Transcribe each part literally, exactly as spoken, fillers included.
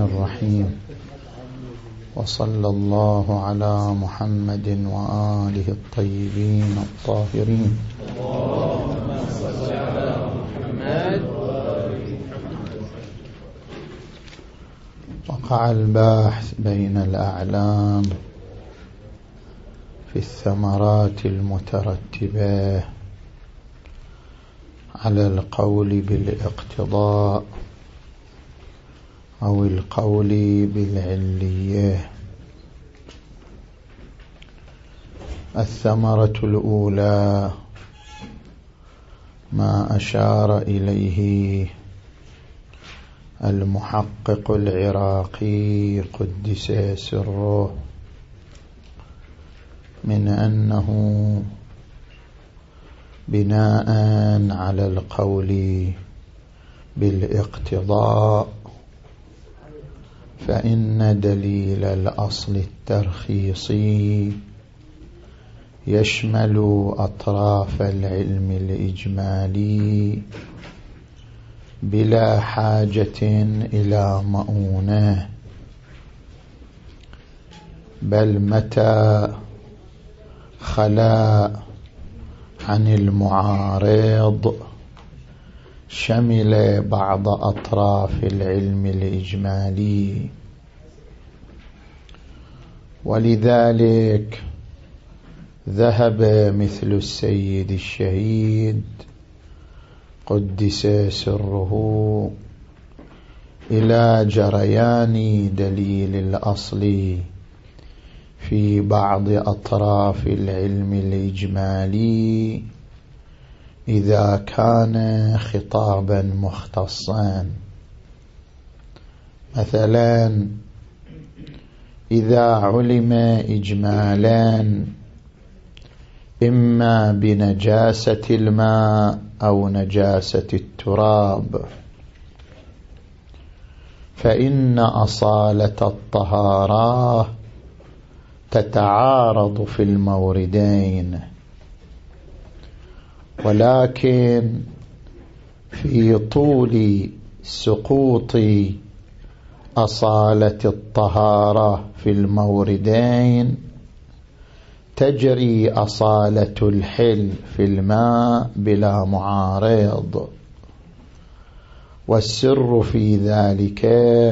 الرحيم. وصلى الله على محمد وآله الطيبين الطاهرين. اللهم صل على محمد. وقع الباحث بين الأعلام في الثمرات المترتبة على القول بالاقتضاء أو القول بالعلية. الثمرة الأولى ما أشار إليه المحقق العراقي قدس سره من أنه بناء على القول بالاقتضاء فإن دليل الأصل الترخيصي يشمل أطراف العلم الإجمالي بلا حاجة إلى مؤونة، بل متى خلا عن المعارض شمل بعض أطراف العلم الإجمالي. ولذلك ذهب مثل السيد الشهيد قدس سره إلى جريان دليل الأصل في بعض أطراف العلم الإجمالي إذا كان خطابا مختصا. مثلا إذا علم إجمالا إما بنجاسة الماء أو نجاسة التراب فإن أصالة الطهارة تتعارض في الموردين، ولكن في طول سقوط أصالة الطهارة في الموردين تجري أصالة الحل في الماء بلا معارض. والسر في ذلك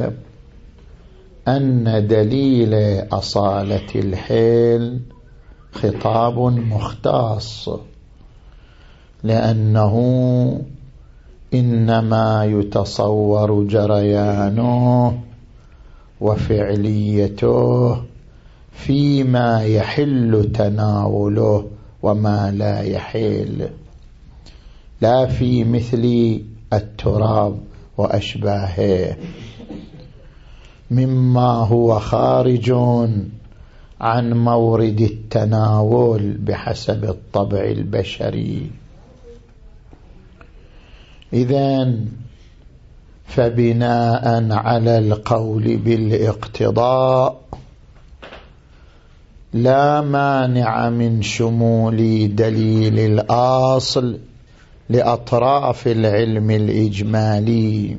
أن دليل أصالة الحل خطاب مختص، لأنه إنما يتصور جريانه وفعليته فيما يحل تناوله وما لا يحل، لا في مثل التراب وأشباهه مما هو خارج عن مورد التناول بحسب الطبع البشري. إذن فبناء على القول بالاقتضاء لا مانع من شمول دليل الأصل لأطراف العلم الإجمالي،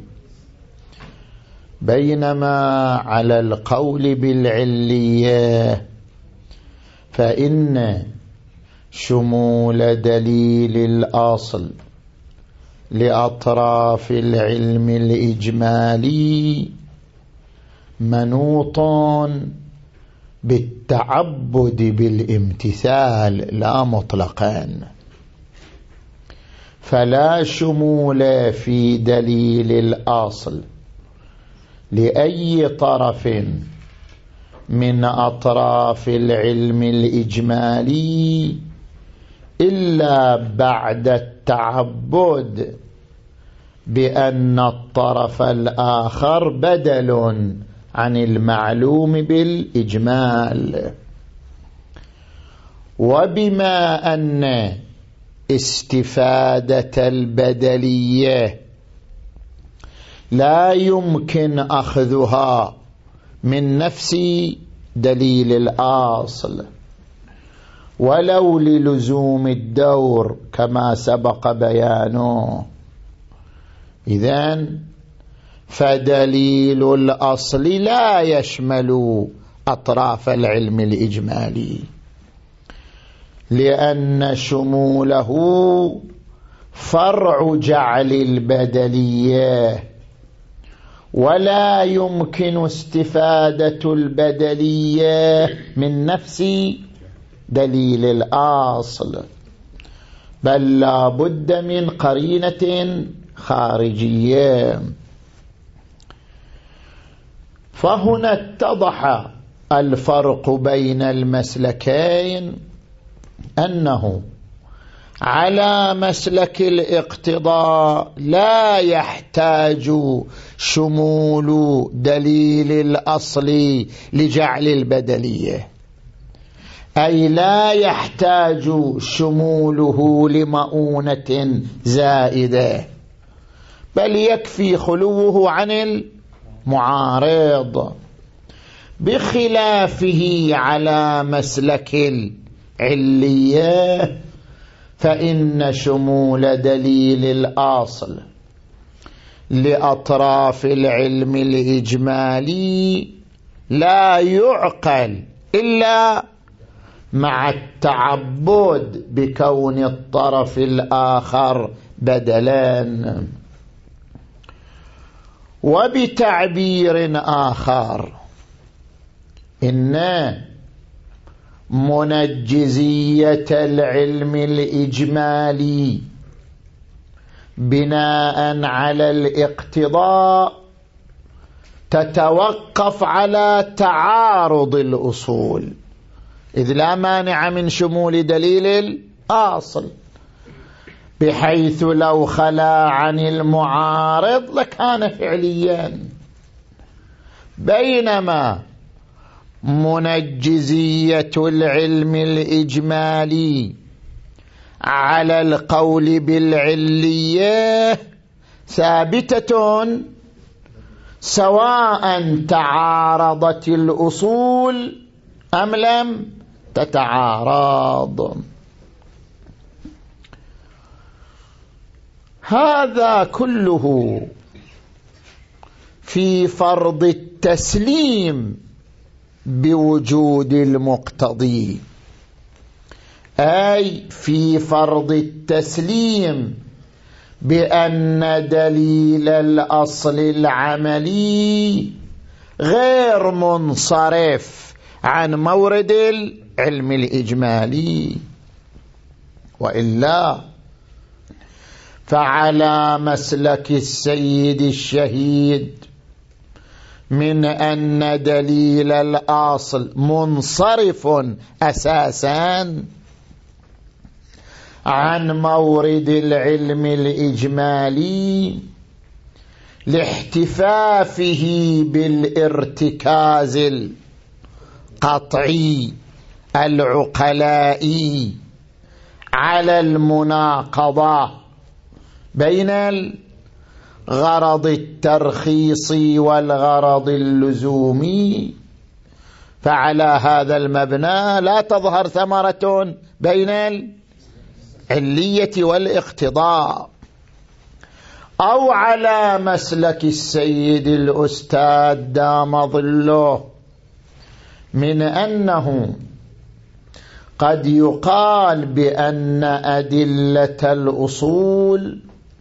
بينما على القول بالعلية فإن شمول دليل الأصل لأطراف العلم الإجمالي منوط بالتعبد بالامتثال لا مطلقا، فلا شمول في دليل الأصل لأي طرف من أطراف العلم الإجمالي إلا بعد التعبد بأن الطرف الآخر بدل عن المعلوم بالإجمال. وبما أن استفادة البدلية لا يمكن أخذها من نفس دليل الأصل ولو للزوم الدور كما سبق بيانه، إذن فدليل الأصل لا يشمل أطراف العلم الإجمالي، لأن شموله فرع جعل البدلية، ولا يمكن استفادة البدلية من نفس دليل الأصل، بل لا بد من قرينة خارجية. فهنا اتضح الفرق بين المسلكين، أنه على مسلك الاقتضاء لا يحتاج شمول دليل الأصل لجعل البدلية، أي لا يحتاج شموله لمؤونة زائدة، بل يكفي خلوه عن المعارض، بخلافه على مسلك العلية، فإن شمول دليل الأصل لأطراف العلم الإجمالي لا يعقل إلا مع التعبد بكون الطرف الآخر بدلا. وبتعبير آخر، إن منجزية العلم الإجمالي بناء على الاقتضاء تتوقف على تعارض الأصول، إذ لا مانع من شمول دليل الأصل، بحيث لو خلا عن المعارض لكان فعليا، بينما منجزية العلم الإجمالي على القول بالعلية ثابتة سواء تعارضت الأصول أم لم تتعارض. هذا كله في فرض التسليم بوجود المقتضي، أي في فرض التسليم بأن دليل الأصل العملي غير منصرف عن مورد العلم الإجمالي، وإلا فعلى مسلك السيد الشهيد من أن دليل الأصل منصرف أساسا عن مورد العلم الإجمالي لاحتفافه بالارتكاز القطعي العقلائي على المناقضة بين الغرض الترخيصي والغرض اللزومي، فعلى هذا المبنى لا تظهر ثمرة بين العلية والاقتضاء. أو على مسلك السيد الأستاذ دام ظله من أنه قد يقال بأن أدلة الأصول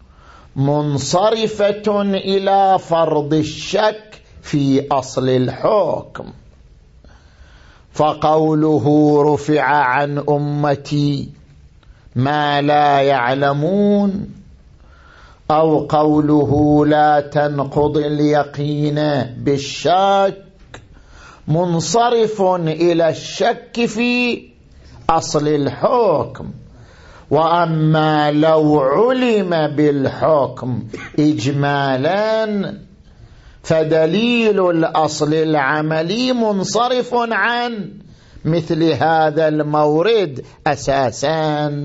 منصرفة إلى فرض الشك في أصل الحكم، فقوله رفع عن أمتي ما لا يعلمون، أو قوله لا تنقض اليقين بالشك، منصرف إلى الشك في أصل الحكم. وأما لو علم بالحكم إجمالا فدليل الأصل العملي منصرف عن مثل هذا المورد أساسا.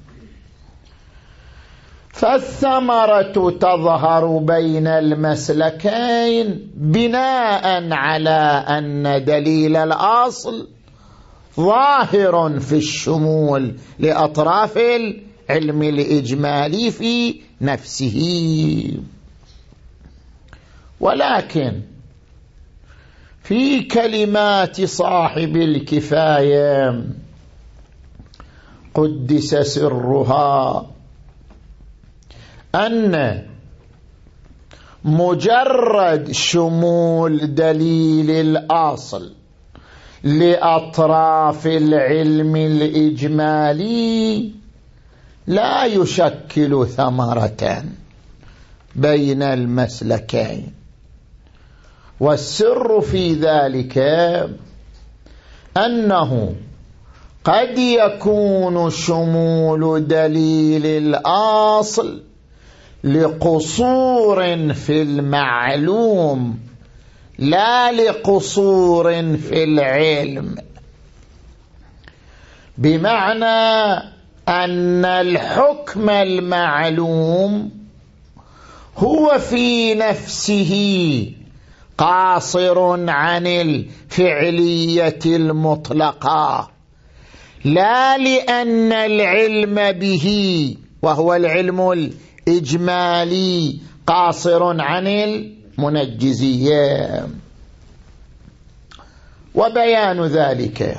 فالثمرة تظهر بين المسلكين بناء على أن دليل الأصل ظاهر في الشمول لأطراف العلم الإجمالي في نفسه. ولكن في كلمات صاحب الكفاية قدس سرها أن مجرد شمول دليل الأصل لأطراف العلم الإجمالي لا يشكل ثمرة بين المسلكين. والسر في ذلك أنه قد يكون شمول دليل الأصل لقصور في المعلوم لا لقصور في العلم، بمعنى أن الحكم المعلوم هو في نفسه قاصر عن الفعلية المطلقة، لا لأن العلم به وهو العلم الإجمالي قاصر عن المنجزية. وبيان ذلك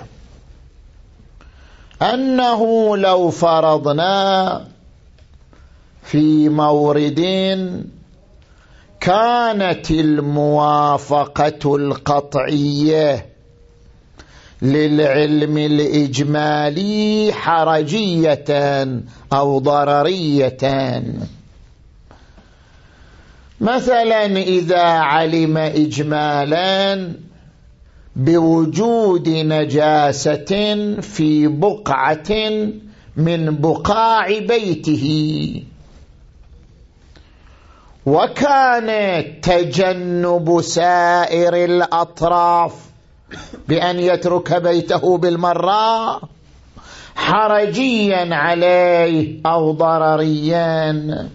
أنه لو فرضنا في مورد كانت الموافقة القطعية للعلم الإجمالي حرجية أو ضررية، مثلا إذا علم إجمالا بوجود نجاسة في بقعة من بقاع بيته، وكان تجنب سائر الأطراف بأن يترك بيته بالمرة حرجيا عليه أو ضرريا،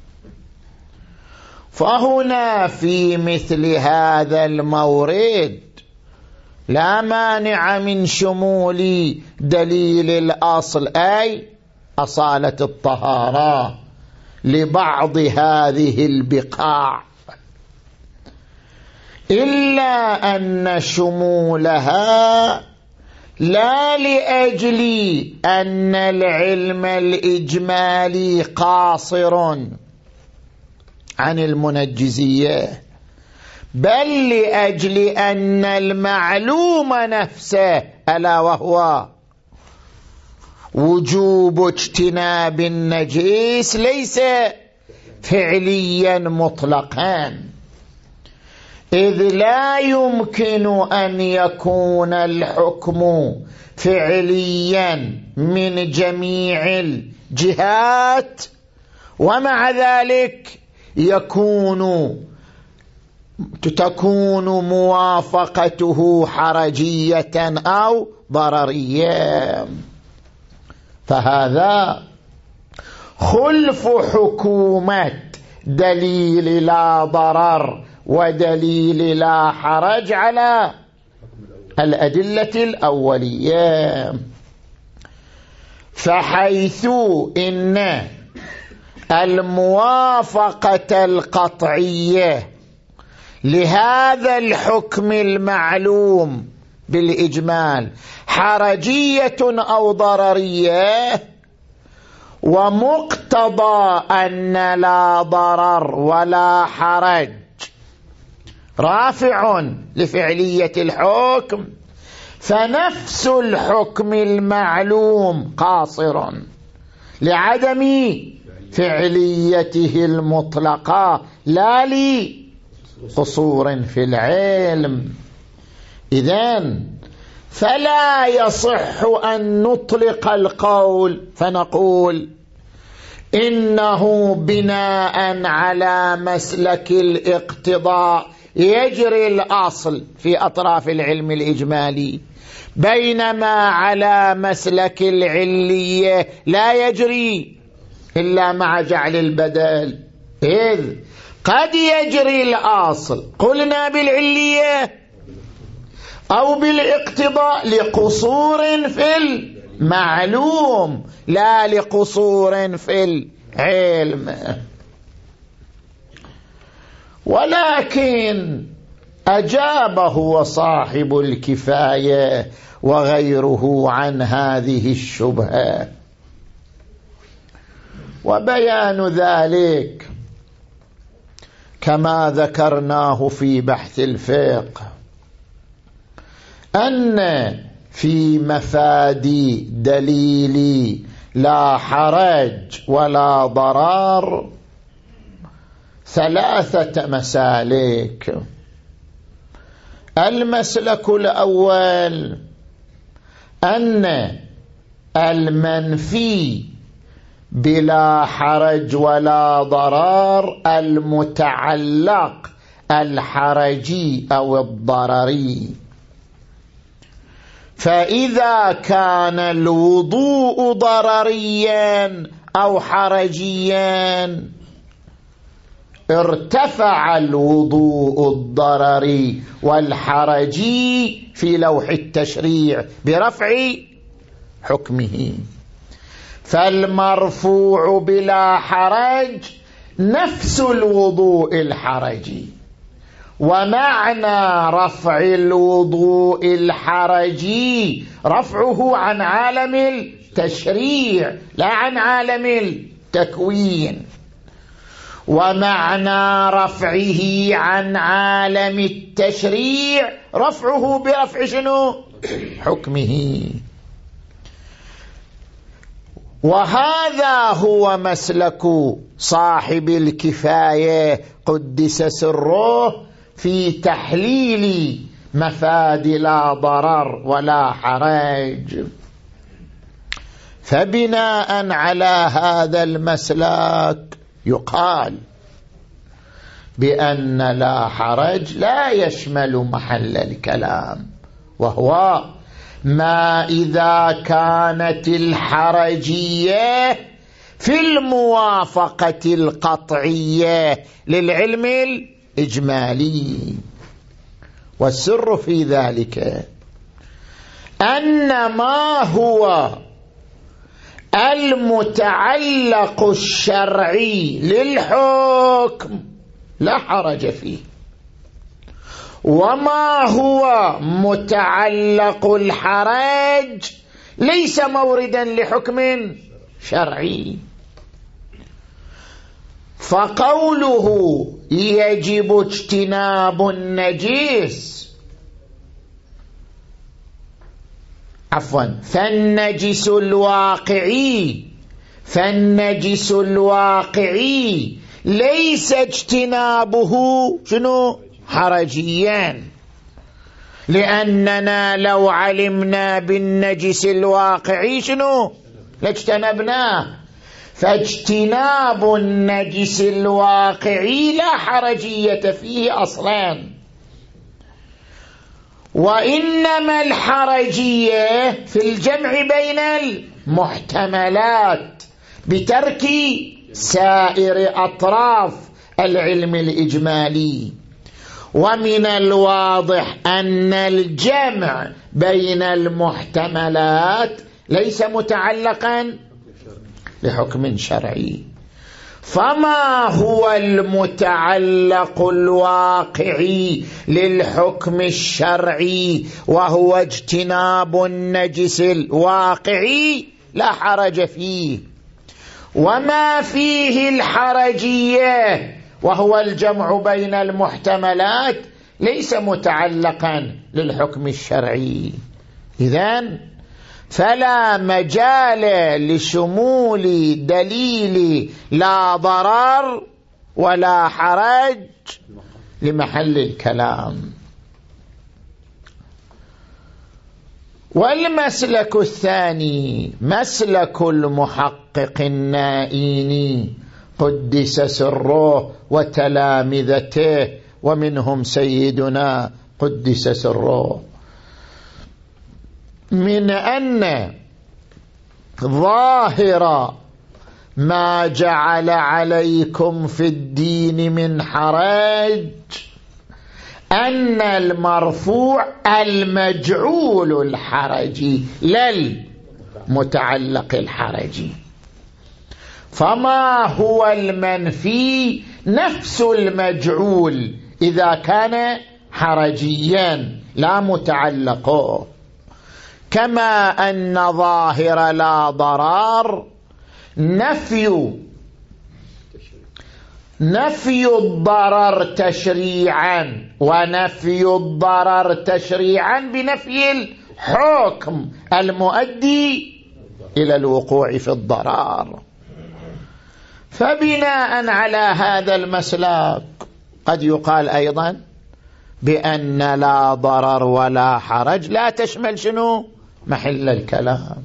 فهنا في مثل هذا المورد لا مانع من شمول دليل الأصل أي أصالة الطهارة لبعض هذه البقاع، إلا أن شمولها لا لأجل أن العلم الإجمالي قاصر عن المنجزية، بل لأجل أن المعلوم نفسه ألا وهو وجوب اجتناب النجس ليس فعليا مطلقا، إذ لا يمكن أن يكون الحكم فعليا من جميع الجهات ومع ذلك يكون تكون موافقته حرجية أو ضررية. فهذا خلف حكومة دليل لا ضرر ودليل لا حرج على الأدلة الأولية، فحيث إن الموافقة القطعية لهذا الحكم المعلوم بالإجمال حرجية أو ضررية، ومقتضى أن لا ضرر ولا حرج رافع لفعلية الحكم، فنفس الحكم المعلوم قاصر لعدم فعليته المطلقة لا لقصور في العلم. إذن فلا يصح أن نطلق القول فنقول إنه بناء على مسلك الاقتضاء يجري الأصل في أطراف العلم الإجمالي، بينما على مسلك العلية لا يجري إلا مع جعل البدل، إذ قد يجري الأصل قلنا بالعلية أو بالاقتضاء لقصور في المعلوم لا لقصور في العلم. ولكن أجابه صاحب الكفاية وغيره عن هذه الشبهة، وبيان ذلك كما ذكرناه في بحث الفقه أن في مفاد دليل لا حرج ولا ضرر ثلاثة مسالك. المسلك الأول أن المنفي بلا حرج ولا ضرر المتعلق الحرجي أو الضرري، فإذا كان الوضوء ضرريا أو حرجيا ارتفع الوضوء الضرري والحرجي في لوح التشريع برفع حكمه. فالمرفوع بلا حرج نفس الوضوء الحرجي، ومعنى رفع الوضوء الحرجي رفعه عن عالم التشريع لا عن عالم التكوين، ومعنى رفعه عن عالم التشريع رفعه برفع شنو؟ حكمه. وهذا هو مسلك صاحب الكفاية قدس سره في تحليل مفاد لا ضرر ولا حرج. فبناء على هذا المسلك يقال بأن لا حرج لا يشمل محل الكلام، وهو ما إذا كانت الحرجية في الموافقة القطعية للعلم الإجمالي. والسر في ذلك أن ما هو المتعلق الشرعي للحكم لا حرج فيه، وما هو متعلق الحرج ليس موردا لحكم شرعي. فقوله يجب اجتناب النجس عفوا فالنجس الواقعي فالنجس الواقعي ليس اجتنابه شنو؟ حرجيا، لأننا لو علمنا بالنجس الواقعي شنو؟ لاجتنبناه. فاجتناب النجس الواقعي لا حرجية فيه أصلا، وإنما الحرجية في الجمع بين المحتملات بترك سائر أطراف العلم الإجمالي. ومن الواضح أن الجمع بين المحتملات ليس متعلقا لحكم شرعي. فما هو المتعلق الواقعي للحكم الشرعي وهو اجتناب النجس الواقعي لا حرج فيه، وما فيه الحرجية وهو الجمع بين المحتملات ليس متعلقا للحكم الشرعي. إذن فلا مجال لشمول دليل لا ضرر ولا حرج لمحل الكلام. والمسلك الثاني مسلك المحقق النائيني قدس سره وتلامذته، ومنهم سيدنا قدس سره، من أن ظاهر ما جعل عليكم في الدين من حرج أن المرفوع المجعول الحرجي لا المتعلق الحرجي. فما هو المنفي نفس المجعول إذا كان حرجيا لا متعلقه، كما أن ظاهر لا ضرر نفي نفي الضرر تشريعا، ونفي الضرر تشريعا بنفي الحكم المؤدي إلى الوقوع في الضرر. فبناء على هذا المسلك قد يقال أيضا بأن لا ضرر ولا حرج لا تشمل شنو؟ محل الكلام.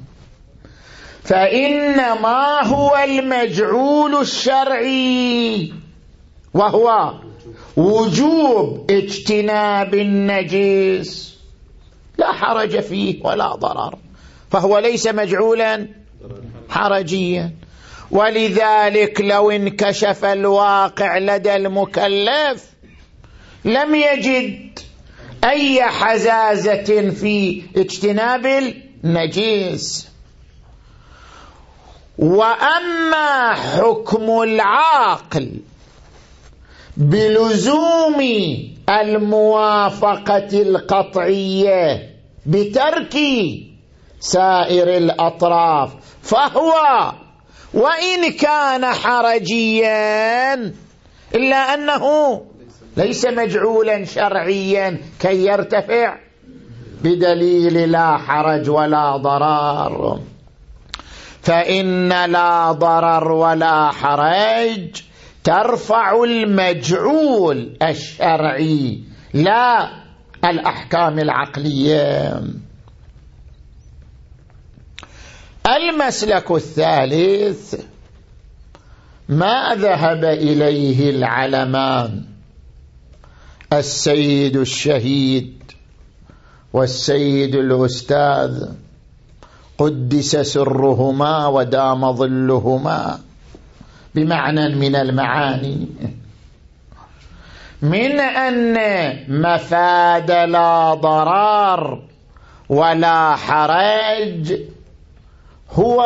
فإنما هو المجعول الشرعي وهو وجوب اجتناب النجس لا حرج فيه ولا ضرر، فهو ليس مجعولا حرجيا. ولذلك لو انكشف الواقع لدى المكلف لم يجد أي حزازة في اجتناب النجس. وأما حكم العاقل بلزوم الموافقة القطعية بترك سائر الأطراف فهو وإن كان حرجيا إلا أنه ليس مجعولا شرعيا كي يرتفع بدليل لا حرج ولا ضرر. فإن لا ضرر ولا حرج ترفع المجعول الشرعي لا الأحكام العقلية. المسلك الثالث ما ذهب إليه العلمان السيد الشهيد والسيد الأستاذ قدس سرهما ودام ظلهما بمعنى من المعاني، من أن مفاد لا ضرر ولا حرج هو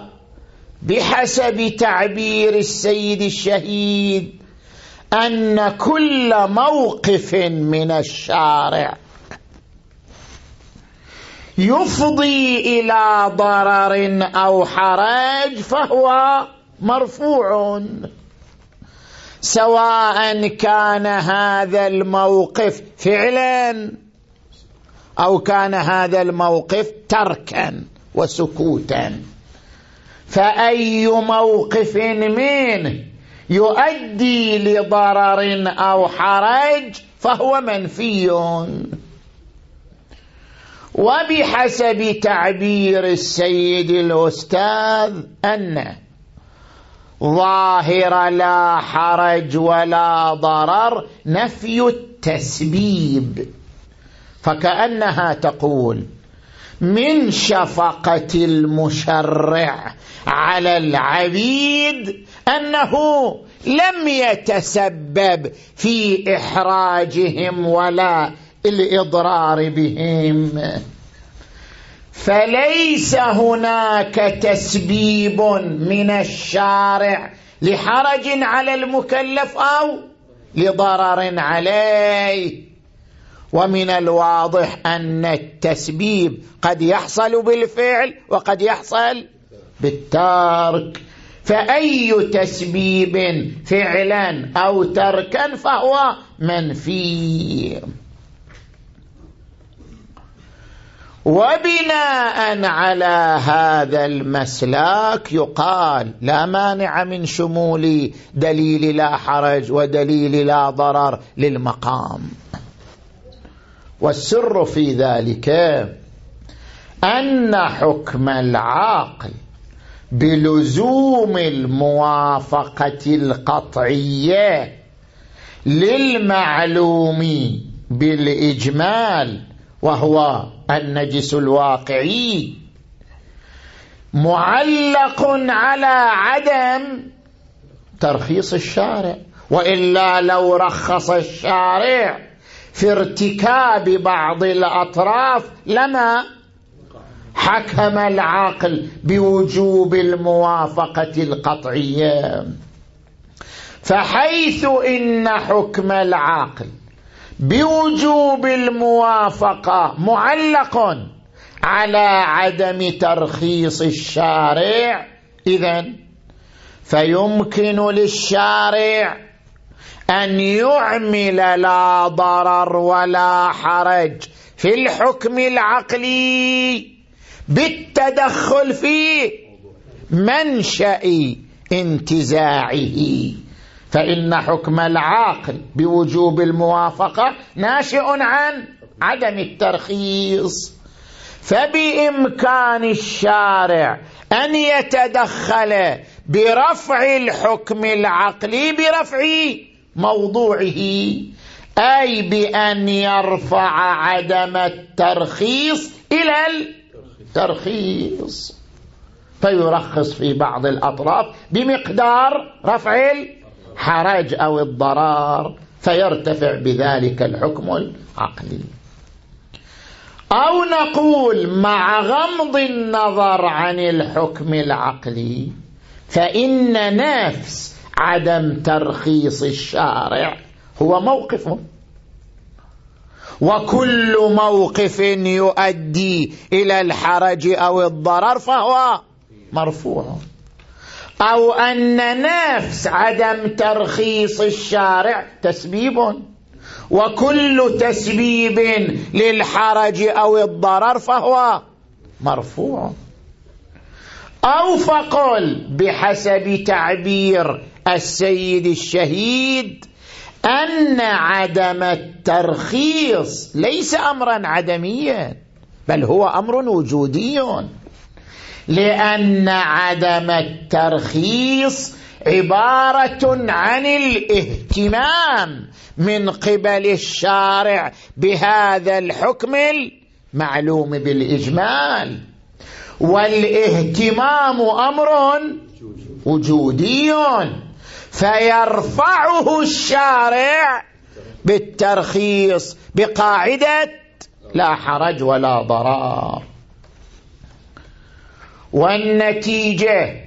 بحسب تعبير السيد الشهيد أن كل موقف من الشارع يفضي إلى ضرر أو حرج فهو مرفوع، سواء كان هذا الموقف فعلا أو كان هذا الموقف تركا وسكوتا. فأي موقف منه يؤدي لضرر أو حرج فهو منفي. وبحسب تعبير السيد الأستاذ أن ظاهر لا حرج ولا ضرر نفي التسبيب، فكأنها تقول من شفقة المشرع على العبيد أنه لم يتسبب في إحراجهم ولا الإضرار بهم، فليس هناك تسبيب من الشارع لحرج على المكلف أو لضرر عليه. ومن الواضح أن التسبيب قد يحصل بالفعل وقد يحصل بالترك، فأي تسبيب فعلا أو تركا فهو منفي. وبناء على هذا المسلك يقال لا مانع من شمول دليل لا حرج ودليل لا ضرر للمقام. والسر في ذلك أن حكم العاقل بلزوم الموافقة القطعية للمعلوم بالإجمال وهو النجس الواقعي معلق على عدم ترخيص الشارع، وإلا لو رخص الشارع في ارتكاب بعض الأطراف لما حكم العقل بوجوب الموافقة القطعية. فحيث إن حكم العقل بوجوب الموافقة معلق على عدم ترخيص الشارع، إذن فيمكن للشارع أن يعمل لا ضرر ولا حرج في الحكم العقلي بالتدخل في منشأ انتزاعه، فإن حكم العقل بوجوب الموافقة ناشئ عن عدم الترخيص، فبإمكان الشارع أن يتدخل برفع الحكم العقلي برفع موضوعه، أي بأن يرفع عدم الترخيص إلى الترخيص، فيرخص في بعض الأطراف بمقدار رفع الحرج أو الضرر، فيرتفع بذلك الحكم العقلي. أو نقول مع غمض النظر عن الحكم العقلي فإن نفس عدم ترخيص الشارع هو موقف، وكل موقف يؤدي إلى الحرج أو الضرر فهو مرفوع، أو أن نفس عدم ترخيص الشارع تسبيب، وكل تسبيب للحرج أو الضرر فهو مرفوع. أو فقل بحسب تعبير السيد الشهيد أن عدم الترخيص ليس أمرا عدميا، بل هو أمر وجودي، لأن عدم الترخيص عبارة عن الاهتمام من قبل الشارع بهذا الحكم المعلوم بالإجمال، والاهتمام أمر وجودي، فيرفعه الشارع بالترخيص بقاعدة لا حرج ولا ضرر. والنتيجة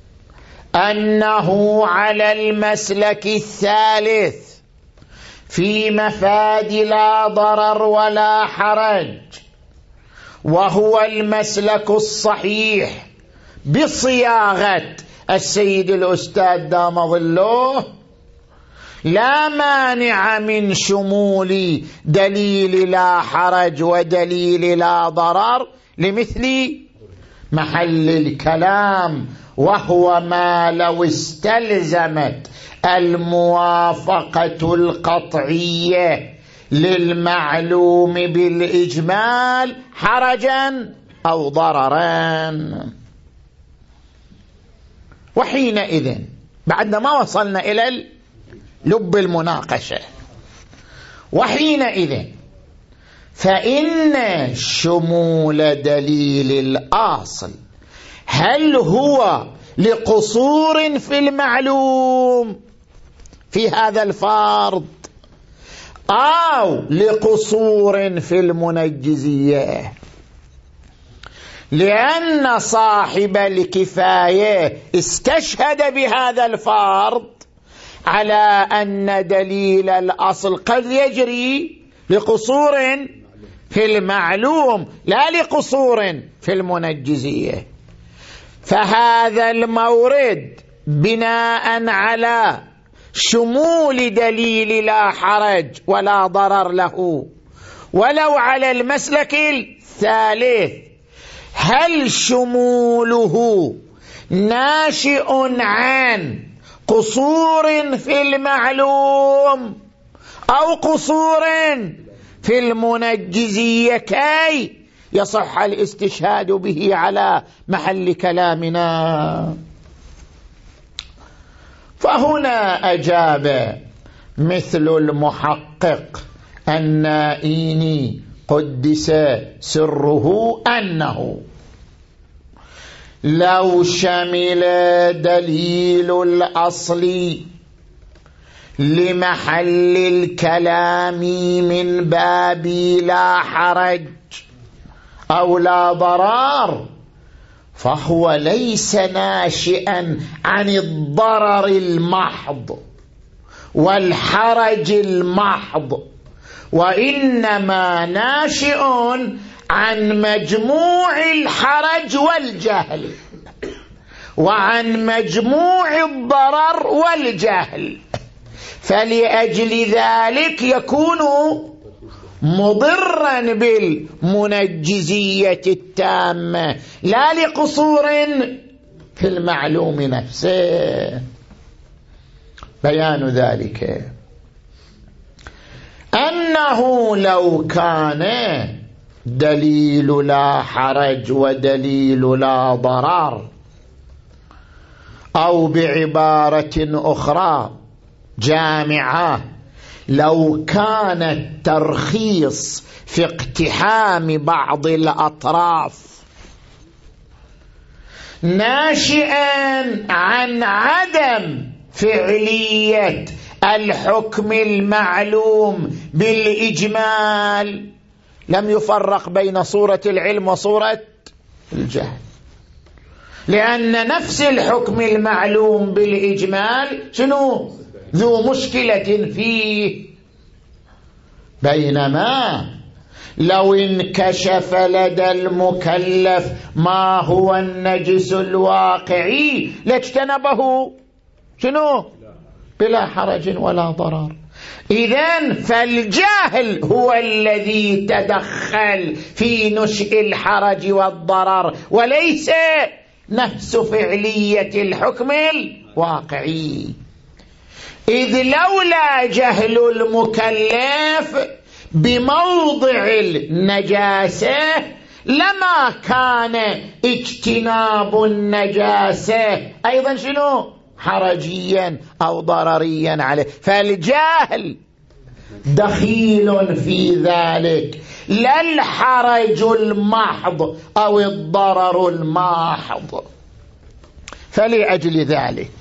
أنه على المسلك الثالث في مفاد لا ضرر ولا حرج، وهو المسلك الصحيح بصياغة السيد الأستاذ دام ظله، لا مانع من شمول دليل لا حرج ودليل لا ضرر لمثل محل الكلام، وهو ما لو استلزمت الموافقة القطعية للمعلوم بالإجمال حرجا أو ضررا. وحينئذ بعد ما وصلنا إلى لب المناقشة، وحينئذ فإن شمول دليل الأصل هل هو لقصور في المعلوم في هذا الفرض أو لقصور في المنجزية؟ لأن صاحب الكفاية استشهد بهذا الفرض على أن دليل الأصل قد يجري لقصور في المعلوم لا لقصور في المنجزية، فهذا المورد بناء على شمول دليل لا حرج ولا ضرر له ولو على المسلك الثالث، هل شموله ناشئ عن قصور في المعلوم أو قصور في المنجزية كي يصح الاستشهاد به على محل كلامنا؟ فهنا أجاب مثل المحقق النائيني قدس سره أنه لو شمل دليل الأصل لمحل الكلام من باب لا حرج أو لا ضرر فهو ليس ناشئا عن الضرر المحض، والحرج المحض، وإنما ناشئ عن مجموع الحرج والجهل وعن مجموع الضرر والجهل، فلأجل ذلك يكون مضرا بالمنجزية التامة لا لقصور في المعلوم نفسه. بيان ذلك أنه لو كان دليل لا حرج ودليل لا ضرر، أو بعبارة أخرى جامعة، لو كان الترخيص في اقتحام بعض الأطراف ناشئا عن عدم فعلية الحكم المعلوم بالإجمال، لم يفرق بين صورة العلم وصورة الجهل، لأن نفس الحكم المعلوم بالإجمال شنو؟ ذو مشكلة فيه. بينما لو انكشف لدى المكلف ما هو النجس الواقعي لاجتنبه شنو؟ بلا حرج ولا ضرر. إذن فالجاهل هو الذي تدخل في نشء الحرج والضرر، وليس نفس فعلية الحكم الواقعي. إذ لولا جهل المكلف بموضع النجاسة لما كان اجتناب النجاسة أيضا شنو؟ حرجيا أو ضرريا عليه، فالجاهل دخيل في ذلك، لا الحرج المحض أو الضرر المحض. فلأجل ذلك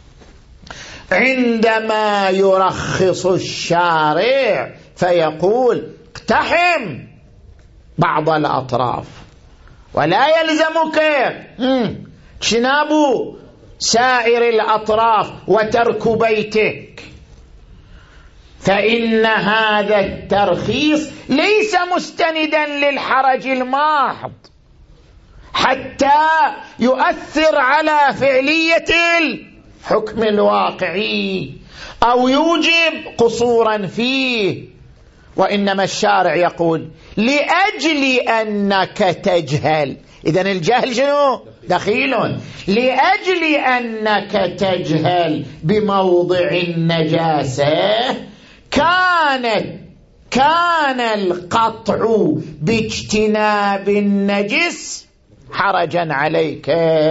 عندما يرخص الشارع فيقول اقتحم بعض الأطراف ولا يلزمك اجتناب سائر الأطراف وترك بيتك، فإن هذا الترخيص ليس مستندا للحرج الماحض حتى يؤثر على فعلية الحكم الواقعي أو يوجب قصورا فيه، وإنما الشارع يقول لأجل أنك تجهل. إذن الجهل شنو؟ دخيل. لأجل أنك تجهل بموضع النجاسة كانت كان القطع باجتناب النجس حرجا عليك،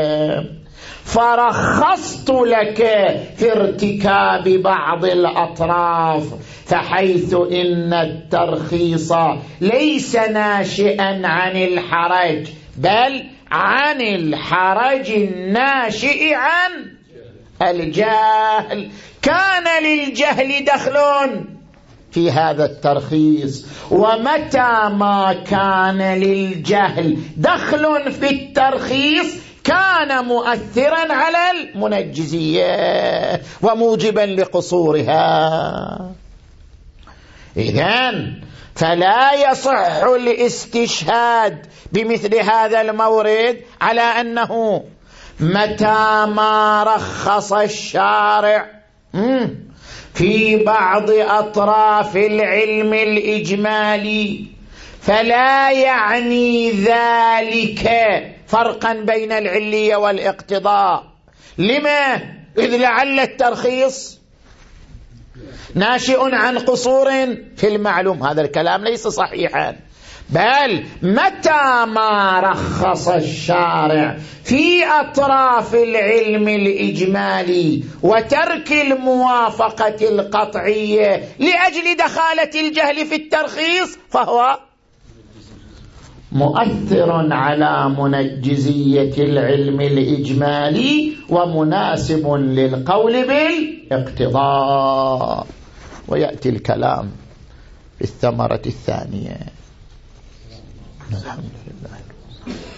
فرخصت لك في ارتكاب بعض الأطراف، فحيث إن الترخيص ليس ناشئا عن الحرج بل عن الحرج الناشئ عن الجهل، كان للجهل دخل في هذا الترخيص. ومتى ما كان للجهل دخل في الترخيص كان مؤثرا على المنجزية وموجبا لقصورها. إذن فلا يصح الاستشهاد بمثل هذا المورد على أنه متى ما رخص الشارع في بعض أطراف العلم الإجمالي فلا يعني ذلك فرقا بين العلية والاقتضاء. لما؟ إذ لعل الترخيص ناشئ عن قصور في المعلوم. هذا الكلام ليس صحيحا، بل متى ما رخص الشارع في أطراف العلم الإجمالي وترك الموافقة القطعية لأجل دخالة الجهل في الترخيص فهو مؤثر على منجزية العلم الإجمالي ومناسب للقول بالاقتضاء. ويأتي الكلام في الثمرة الثانية. الحمد لله.